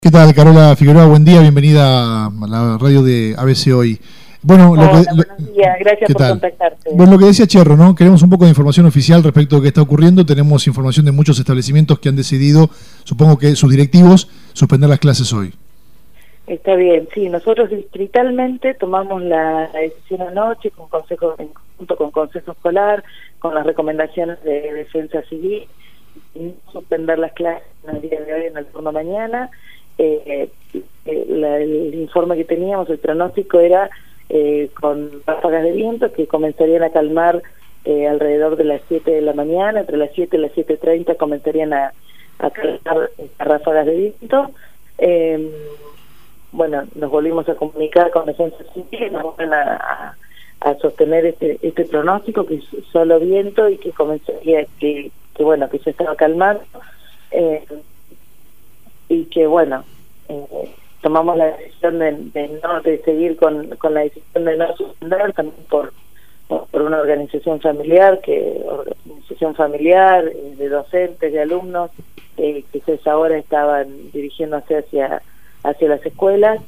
¿Qué tal, Carola Figueroa? Buen día, bienvenida a la radio de ABC Hoy. Bueno, Hola, buenos días, gracias ¿qué por tal? contactarte. Bueno, lo que decía Cherro, ¿no? Queremos un poco de información oficial respecto a lo que está ocurriendo. Tenemos información de muchos establecimientos que han decidido, supongo que sus directivos, suspender las clases hoy. Está bien, sí, nosotros distritalmente tomamos la decisión anoche junto con Consejo Escolar, con las recomendaciones de Defensa Civil, y suspender las clases en el día de hoy, en el turno mañana. El informe que teníamos, el pronóstico era con ráfagas de viento que comenzarían a calmar alrededor de las 7 de la mañana, entre las 7 y las 7:30 comenzarían a calmar estas ráfagas de viento. Bueno, nos volvimos a comunicar con Defensa Civil, nos van a sostener este pronóstico, que es solo viento y que comenzaría, que se estaba calmando, y que tomamos la decisión de seguir con la decisión de no suspender, también por una organización familiar de docentes, de alumnos, que esa hora estaban dirigiéndose hacia las escuelas.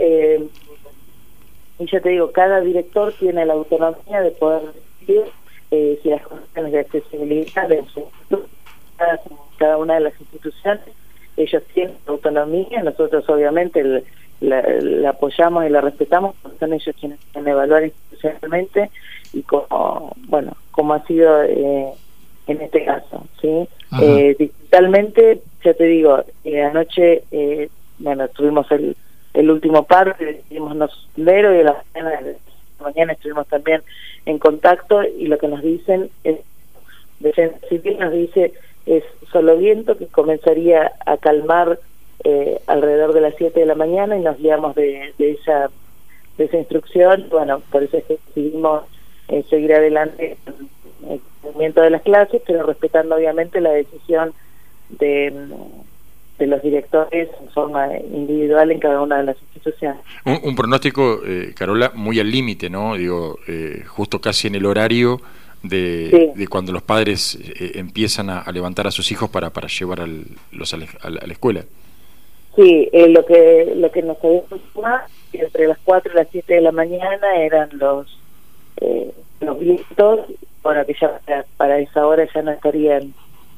Y ya te digo, cada director tiene la autonomía de poder decidir si las condiciones de accesibilidad de cada una de las instituciones, ellos tienen autonomía. Nosotros obviamente la apoyamos y la respetamos, porque son ellos quienes tienen que evaluar institucionalmente y como ha sido en este caso, ¿sí? Digitalmente, ya te digo, anoche tuvimos el último parte, decidimos no suspender, y a la mañana estuvimos también en contacto, y lo que nos dicen es, Defensa Civil nos dice, es solo viento que comenzaría a calmar alrededor de las 7 de la mañana, y nos guiamos de esa instrucción. Bueno, por eso es que decidimos seguir adelante con el cumplimiento de las clases, pero respetando obviamente la decisión de los directores en forma individual en cada una de las instituciones. Un pronóstico, Carola, muy al límite, ¿no? Digo, justo casi en el horario de cuando los padres empiezan a levantar a sus hijos para llevar a la escuela. Sí, lo que nos había informado, entre las 4 y las 7 de la mañana eran los vientos, que ya para esa hora ya no estarían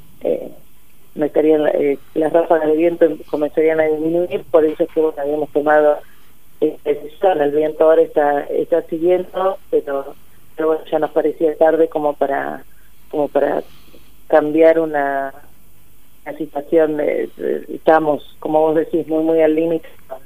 las ráfagas de viento comenzarían a disminuir. Por eso es que habíamos tomado esta decisión. El viento ahora está siguiendo, pero ya nos parecía tarde como para cambiar una situación. Estamos, como vos decís, muy al límite.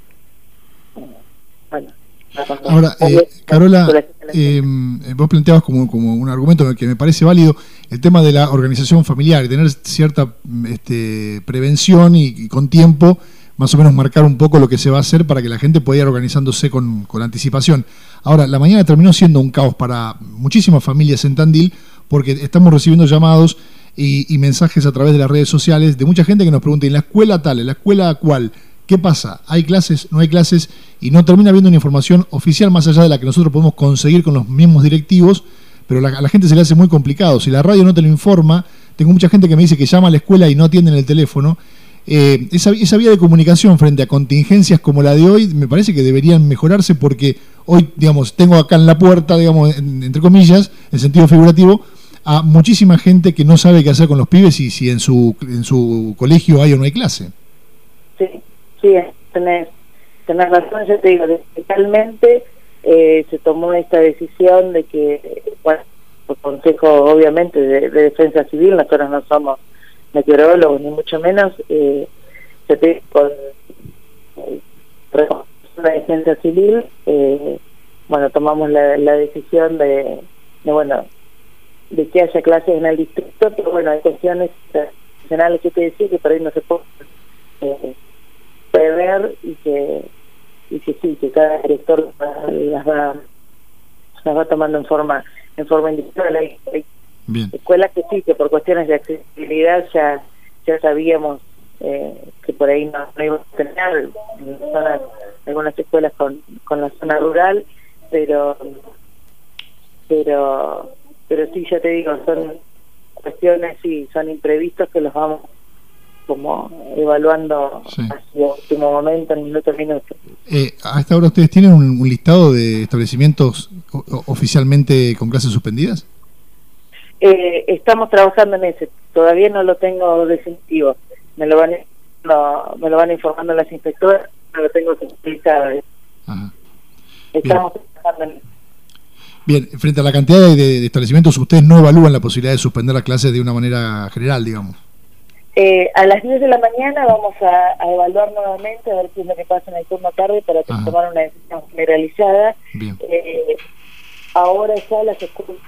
Ahora, Carola, vos planteabas como un argumento que me parece válido el tema de la organización familiar y tener cierta prevención y con tiempo más o menos marcar un poco lo que se va a hacer para que la gente pueda ir organizándose con anticipación. Ahora, la mañana terminó siendo un caos para muchísimas familias en Tandil, porque estamos recibiendo llamados y mensajes a través de las redes sociales de mucha gente que nos pregunta, ¿en la escuela tal, en la escuela cual? ¿Qué pasa? ¿Hay clases? ¿No hay clases? Y no termina habiendo una información oficial más allá de la que nosotros podemos conseguir con los mismos directivos, pero a la gente se le hace muy complicado. Si la radio no te lo informa, tengo mucha gente que me dice que llama a la escuela y no atienden el teléfono. Esa vía de comunicación frente a contingencias como la de hoy, me parece que deberían mejorarse, porque hoy, digamos, tengo acá en la puerta, digamos, entre comillas, en sentido figurativo, a muchísima gente que no sabe qué hacer con los pibes y si en su colegio hay o no hay clase. Sí, tenés razón. Yo te digo, digitalmente se tomó esta decisión de que, por consejo obviamente de Defensa Civil, nosotros no somos meteorólogos ni mucho menos, con la Defensa Civil, tomamos la decisión de que haya clases en el distrito, pero hay cuestiones nacionales que te decía que por ahí no se puede prever, y que cada director las va tomando en forma individual. Hay escuelas que sí, que por cuestiones de accesibilidad ya sabíamos que por ahí no íbamos a tener algunas escuelas con la zona rural, pero sí, ya te digo, son cuestiones, sí, son imprevistos que los vamos como evaluando hacia último momento, en minuto a minuto. ¿A esta hora ustedes tienen un listado de establecimientos oficialmente con clases suspendidas? Estamos trabajando en ese, todavía no lo tengo definitivo, me lo van informando las inspectoras, no lo tengo centralizado. Estamos trabajando en eso. Bien, frente a la cantidad de establecimientos, ustedes no evalúan la posibilidad de suspender las clases de una manera general, digamos. A las 10 de la mañana vamos a evaluar nuevamente, a ver qué es lo que pasa en el turno tarde para tomar una decisión generalizada. Bien. Ahora ya las escuelas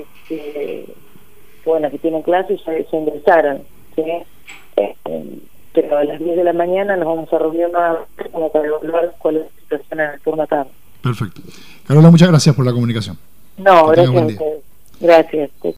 que tienen clases ya se ingresaron, ¿sí? Pero a las 10 de la mañana nos vamos a reunir nuevamente como para evaluar cuál es la situación en el turno tarde. Perfecto. Carola, muchas gracias por la comunicación. No, gracias a ustedes. Gracias.